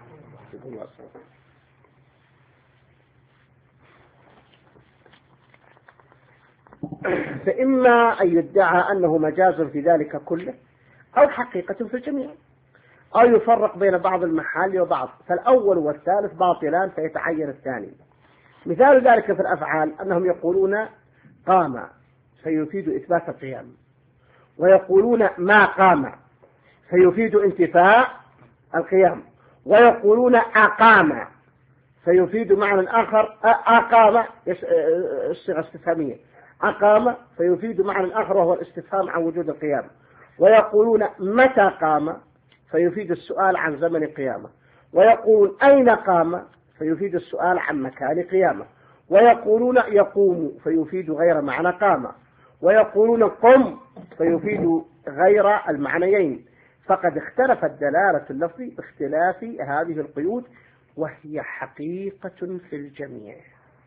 فإما أن يدعى أنه مجاز في ذلك كله أو حقيقة في الجميع، أو يفرق بين بعض المحال وبعض، فالأول والثالث باطلان فيتعين الثاني. مثال ذلك في الأفعال أنهم يقولون قام فيفيد إثبات القيام، ويقولون ما قام فيفيد انتفاء القيام، ويقولون أقام فيفيد معنى آخر، أقام الصيغة استفهامية، أقام فيفيد معنى آخر وهو الاستفهام عن وجود القيام، ويقولون متى قام فيفيد السؤال عن زمن قيامه، ويقول أين قام فيفيد السؤال عن مكان قيامه، ويقولون يقوم فيفيد غير معنى قام، ويقولون قم فيفيد غير المعنيين. فقد اختلفت دلالة اللفظ باختلاف هذه القيود، وهي حقيقة في الجميع،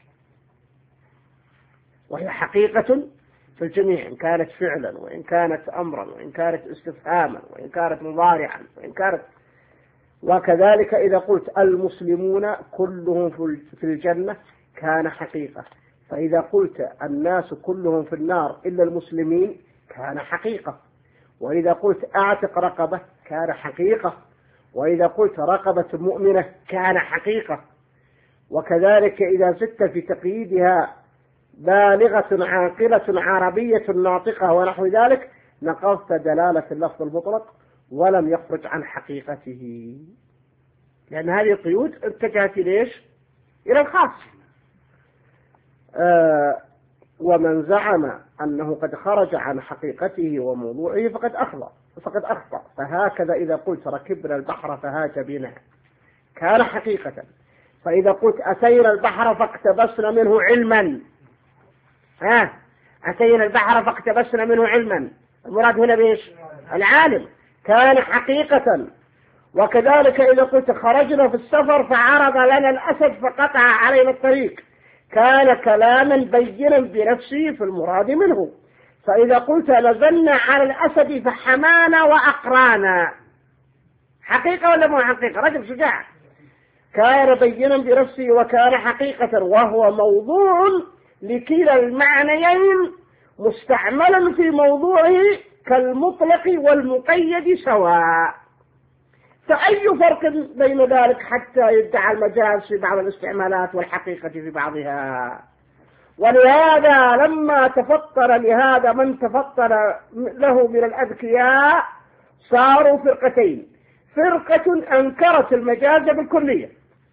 وهي حقيقة في الجميع، إن كانت فعلا وإن كانت أمرا وإن كانت استفهاما وإن كانت مضارعا وإن كانت. وكذلك إذا قلت المسلمون كلهم في الجنة كان حقيقة، فإذا قلت الناس كلهم في النار إلا المسلمين كان حقيقة، وإذا قلت أعتق رقبة كان حقيقة، وإذا قلت رقبة مؤمنة كان حقيقة. وكذلك إذا زدت في تقييدها بالغة عاقلة عربية ناطقة ونحو ذلك نقضت دلالة اللفظ المطلق ولم يخرج عن حقيقته، لأن هذه القيود اتجهت ليش؟ إلى الخاص. آه ومن زعم أنه قد خرج عن حقيقته وموضوعه فقد أخطأ فقد أخطأ فهكذا إذا قلت ركبنا البحر فهاج بنا كان حقيقة، فإذا قلت أتينا البحر فاقتبسنا منه علما، ها أتينا البحر فاقتبسنا منه علما، المراد هنا بإيش؟ العالم، كان حقيقة. وكذلك إذا قلت خرجنا في السفر فعرض لنا الأسد فقطع علينا الطريق، كان كلاما بينا بنفسه في المراد منه. فإذا قلت نزلنا على الأسد فحمانا وأقرانا، حقيقة ولا مو حقيقة؟ رجل شجاع، كان بينا بنفسه وكان حقيقة، وهو موضوع لكلا المعنيين مستعملا في موضوعه كالمطلق والمقيد سواء. فأي فرق بين ذلك حتى يدعى المجاز في بعض الاستعمالات والحقيقة في بعضها؟ ولهذا لما تفطر لهذا من تفطر له من الأذكياء صاروا فرقتين، فرقة أنكرت المجاز بالكلية،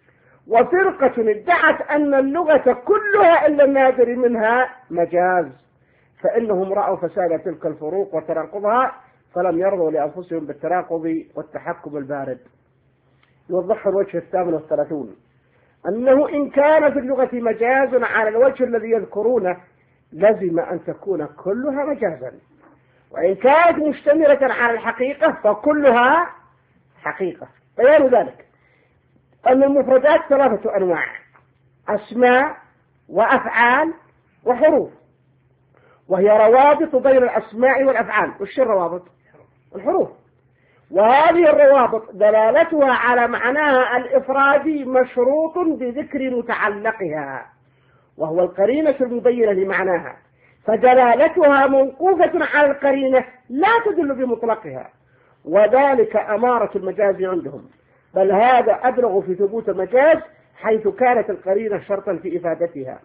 وفرقة ادعت أن اللغة كلها إلا النادر منها مجاز، فإنهم رأوا فساد تلك الفروق وتناقضها فلم يرضوا لأنفسهم بالتناقض والتحكم البارد. يوضح الوجه الثامن والثلاثون أنه إن كان في اللغة مجاز على الوجه الذي يذكرونه لزم أن تكون كلها مجازا، وإن كانت مشتملة على الحقيقة فكلها حقيقة. بيان ذلك أن المفردات ثلاثة أنواع: أسماء وأفعال وحروف، وهي روابط بين الأسماء والأفعال. وش الروابط؟ الحروف. وهذه الروابط دلالتها على معناها الإفرادي مشروط بذكر متعلقها وهو القرينة المبينة لمعناها، فدلالتها موقوفة على القرينة لا تدل بمطلقها، وذلك أمارة المجاز عندهم، بل هذا أبلغ في ثبوت المجاز حيث كانت القرينة شرطا في إفادتها.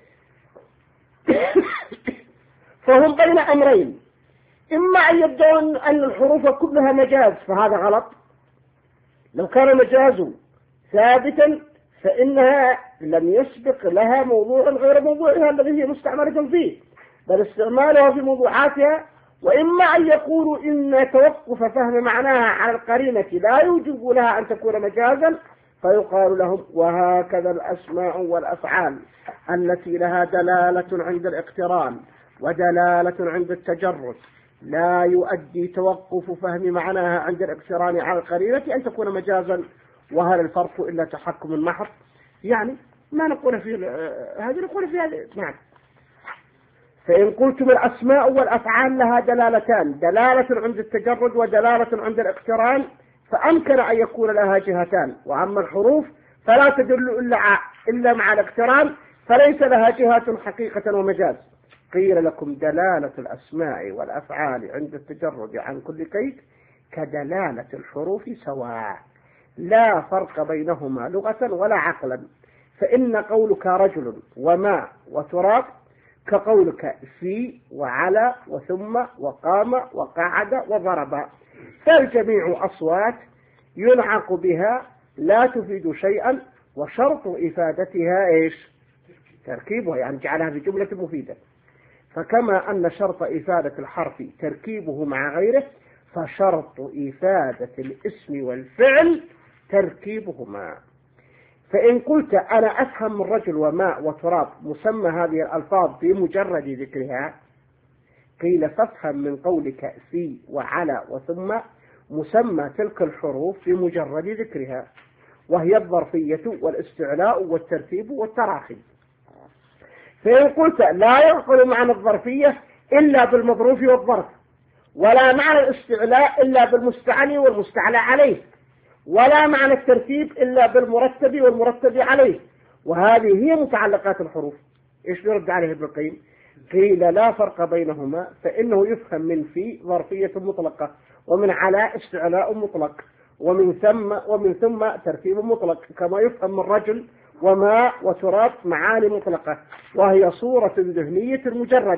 فهم بين أمرين: إما أن يبدون أن الحروف كلها مجاز فهذا غلط، لو كان مجاز ثابتا فإنها لم يسبق لها موضوع غير موضوعها الذي هي مستعملة فيه، بل استعمالها في موضوعاتها. وإما أن يقولوا إن توقف فهم معناها على القرينة لا يوجب لها أن تكون مجازا، فيقال لهم: وهكذا الأسماء والأفعال التي لها دلالة عند الاقتران ودلالة عند التجرد لا يؤدي توقف فهم معناها عند الاقتران على القرينة أن تكون مجازا، وهل الفرق إلا تحكم محض؟ يعني ما نقول في هذه نقول في هذه. نعم. فإن قلتم الأسماء والأفعال لها دلالتان، دلالة عند التجرد ودلالة عند الاقتران، فأمكن أن يكون لها جهتان. وأما الحروف فلا تدل إلا إلا مع الاقتران، فليس لها جهة حقيقة ومجاز. قيل لكم: دلالة الأسماء والأفعال عند التجرد عن كل قيد كدلالة الحروف سواء، لا فرق بينهما لغة ولا عقلا. فإن قولك رجل وما وتراب كقولك في وعلى وثم وقام وقعد وضرب، فالجميع أصوات ينعق بها لا تفيد شيئا، وشرط إفادتها إيش؟ تركيبها، يعني جعلها في جملة مفيدة. فكما أن شرط إفادة الحرف تركيبه مع غيره، فشرط إفادة الاسم والفعل تركيبهما. فإن قلت أنا أفهم من رجل وماء وتراب مسمى هذه الألفاظ بمجرد ذكرها، قيل: فافهم من قولك في وعلى وثم مسمى تلك الحروف بمجرد ذكرها، وهي الظرفية والاستعلاء والترتيب والتراخي. فإن قلت لا يعقل معنى الظرفية إلا بالمظروف والظرف، ولا معنى الاستعلاء إلا بالمستعلي والمستعلى عليه، ولا معنى الترتيب إلا بالمرتب والمرتب عليه، وهذه هي متعلقات الحروف، إيش يرد عليه ابن القيم؟ قيل: لا فرق بينهما، فإنه يفهم من في ظرفية مطلقة، ومن على استعلاء مطلق، ومن ثم ومن ثم ترتيب مطلق، كما يفهم من رجل وماء وتراب معاني مطلقة، وهي صورة ذهنية مجردة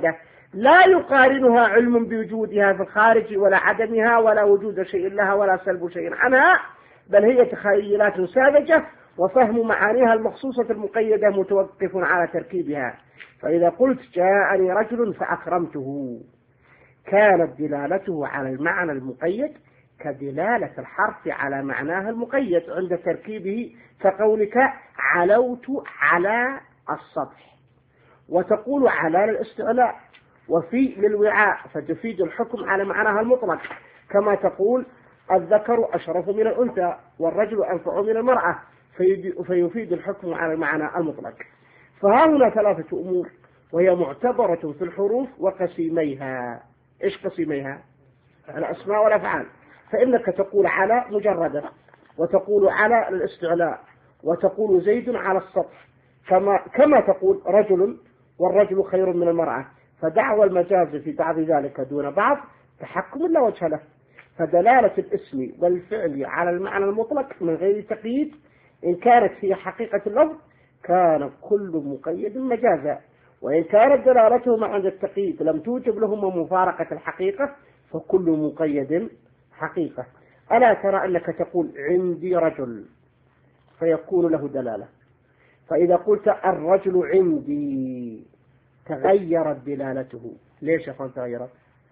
لا يقارنها علم بوجودها في الخارج ولا عدمها ولا وجود شيء لها ولا سلب شيء عنها، بل هي تخيلات ساذجة، وفهم معانيها المخصوصة المقيدة متوقف على تركيبها. فإذا قلت جاءني رجل فأكرمته، كانت دلالته على المعنى المقيد كدلالة الحرف على معناه المقيد عند تركيبه، كقولك علوت على السطح، وتقول على للاستعلاء، وفي للوعاء فتفيد الحكم على معناها المطلق، كما تقول الذكر أشرف من الأنثى والرجل أنفع من المرأة، فيفيد الحكم على المعنى المطلق. فها هنا ثلاثة أمور وهي معتبرة في الحروف وقسيميها. إيش قسيميها؟ الأسماء والأفعال. فإنك تقول على مجردة، وتقول على للاستعلاء، وتقول زيد على السطح، كما كما تقول رجل والرجل خير من المرأة. فدعوى المجاز في بعض ذلك دون بعض تحكم لا وجه له. فدلالة الاسم والفعل على المعنى المطلق من غير تقييد إن كانت هي حقيقة اللفظ كان كل مقيد مجازا، وإن كانت دلالتهما عند التقييد لم توجب لهما مفارقة الحقيقة فكل مقيد حقيقة. ألا ترى أنك تقول عندي رجل فيكون له دلالة، فإذا قلت الرجل عندي تغيرت دلالته. ليش يا أخوان تغيرت؟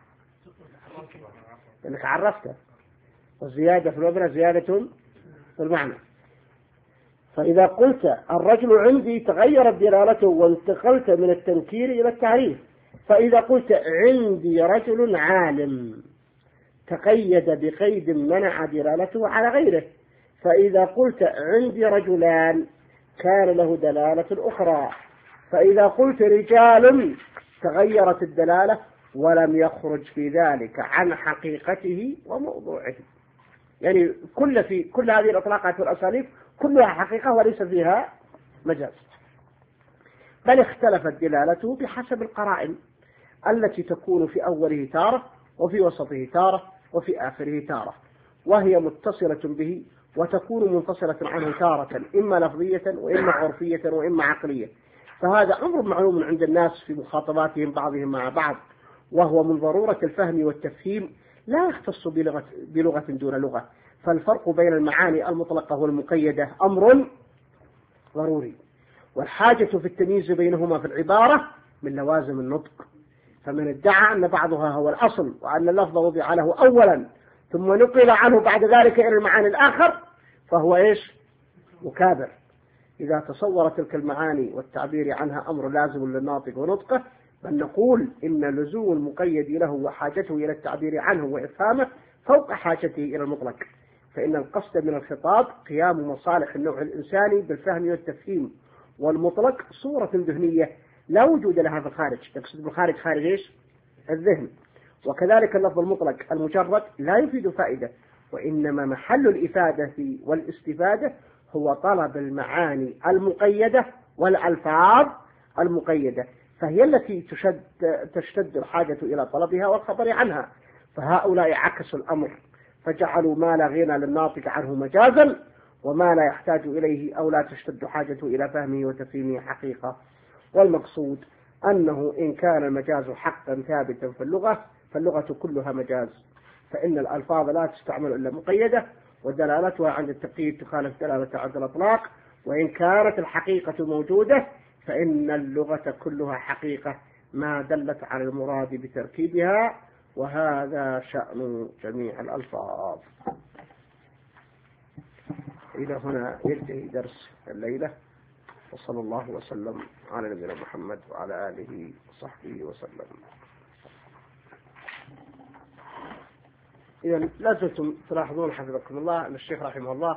لأنك عرفته، والزيادة في الوبرة زيادة في المعنى. فإذا قلت الرجل عندي تغيرت دلالته وانتقلت من التنكير إلى التعريف. فإذا قلت عندي رجل عالم تقيد بقيد منع دلالته على غيره. فإذا قلت عندي رجلان كان له دلالة أخرى. فإذا قلت رجال تغيرت الدلالة ولم يخرج في ذلك عن حقيقته وموضوعه. يعني كل في كل هذه الإطلاقات والأساليب كلها حقيقة وليس فيها مجاز، بل اختلفت دلالته بحسب القرائن التي تكون في أوله تارة وفي وسطه تارة وفي آخره تارة، وهي متصلة به وتكون منفصلة عنه تارة إما لفظية وإما عرفية وإما عقلية. فهذا أمر معلوم عند الناس في مخاطباتهم بعضهم مع بعض، وهو من ضرورة الفهم والتفهيم لا يختص بلغة, بلغة دون لغة. فالفرق بين المعاني المطلقة والمقيدة أمر ضروري، والحاجة في التمييز بينهما في العبارة من لوازم النطق. فمن ادعى أن بعضها هو الأصل وأن اللفظ وضع له أولا ثم نقل عنه بعد ذلك إلى المعاني الآخر فهو إيش؟ مكابر. إذا تصور تلك المعاني والتعبير عنها أمر لازم للناطق ونطقه، بل نقول إن لزوم المقيد له وحاجته إلى التعبير عنه وإفهامه فوق حاجته إلى المطلق. فإن القصد من الخطاب قيام مصالح النوع الإنساني بالفهم والتفهيم، والمطلق صورة ذهنية لا وجود لها في الخارج. يقصد بالخارج خارج إيش؟ الذهن. وكذلك اللفظ المطلق المجرد لا يفيد فائدة، وإنما محل الإفادة والاستفادة هو طلب المعاني المقيدة والألفاظ المقيدة، فهي التي تشد تشتد الحاجة إلى طلبها والخبر عنها. فهؤلاء عكسوا الأمر فجعلوا ما لا غنى للناطق عنه مجازا، وما لا يحتاج إليه أو لا تشتد حاجته إلى فهمه وتفهيمه حقيقة. والمقصود أنه إن كان المجاز حقا ثابتا في اللغة فاللغة كلها مجاز، فإن الألفاظ لا تستعمل إلا مقيدة، ودلالتها عند التقييد تخالف دلالة عند الإطلاق. وإن كانت الحقيقة موجودة فإن اللغة كلها حقيقة ما دلت على المراد بتركيبها، وهذا شأن جميع الألفاظ. إلى هنا ينتهي درس الليلة، وصلى الله وسلم على نبينا محمد وعلى آله وصحبه وسلم. إذا لا زلتم تلاحظون حفظكم الله أن الشيخ رحمه الله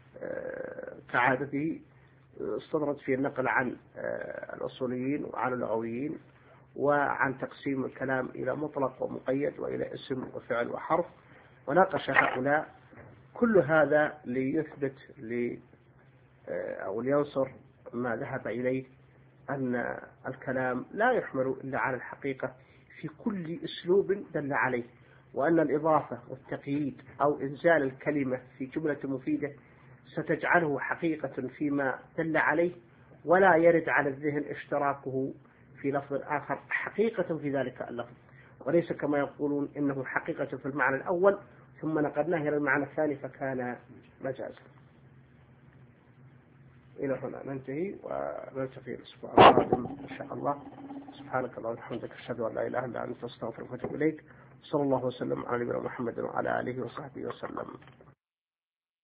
كعادته استطرد في النقل عن الأصوليين وعن اللغويين وعن تقسيم الكلام إلى مطلق ومقيد وإلى اسم وفعل وحرف، وناقش هؤلاء كل هذا ليثبت لي أو لينصر ما ذهب إليه أن الكلام لا يحمل إلا على الحقيقة في كل أسلوب دل عليه، وأن الإضافة والتقييد أو إنزال الكلمة في جملة مفيدة ستجعله حقيقة فيما دل عليه، ولا يرد على الذهن اشتراكه في لفظ آخر حقيقة في ذلك اللفظ، وليس كما يقولون إنه حقيقة في المعنى الأول ثم نقلناه إلى المعنى الثاني فكان مجازا. إلى هنا ننتهي ونلتقي الأسبوع القادم إن شاء الله. سبحانك اللهم وبحمدك أشهد أن لا إله إلا أنت أستغفرك وأتوب إليك. صلى الله وسلم على نبينا محمد وعلى آله وصحبه وسلم.